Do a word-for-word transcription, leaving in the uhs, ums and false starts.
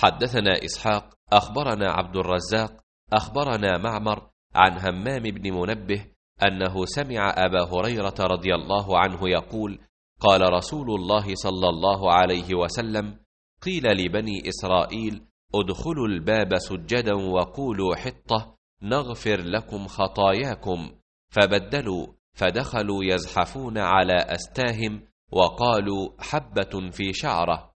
حدثنا إسحاق أخبرنا عبد الرزاق أخبرنا معمر عن همام بن منبه أنه سمع أبا هريرة رضي الله عنه يقول: قال رسول الله صلى الله عليه وسلم: قيل لبني إسرائيل: ادخلوا الباب سجدا وقولوا حطة نغفر لكم خطاياكم، فبدلوا فدخلوا يزحفون على أستاهم وقالوا: حبة في شعرة.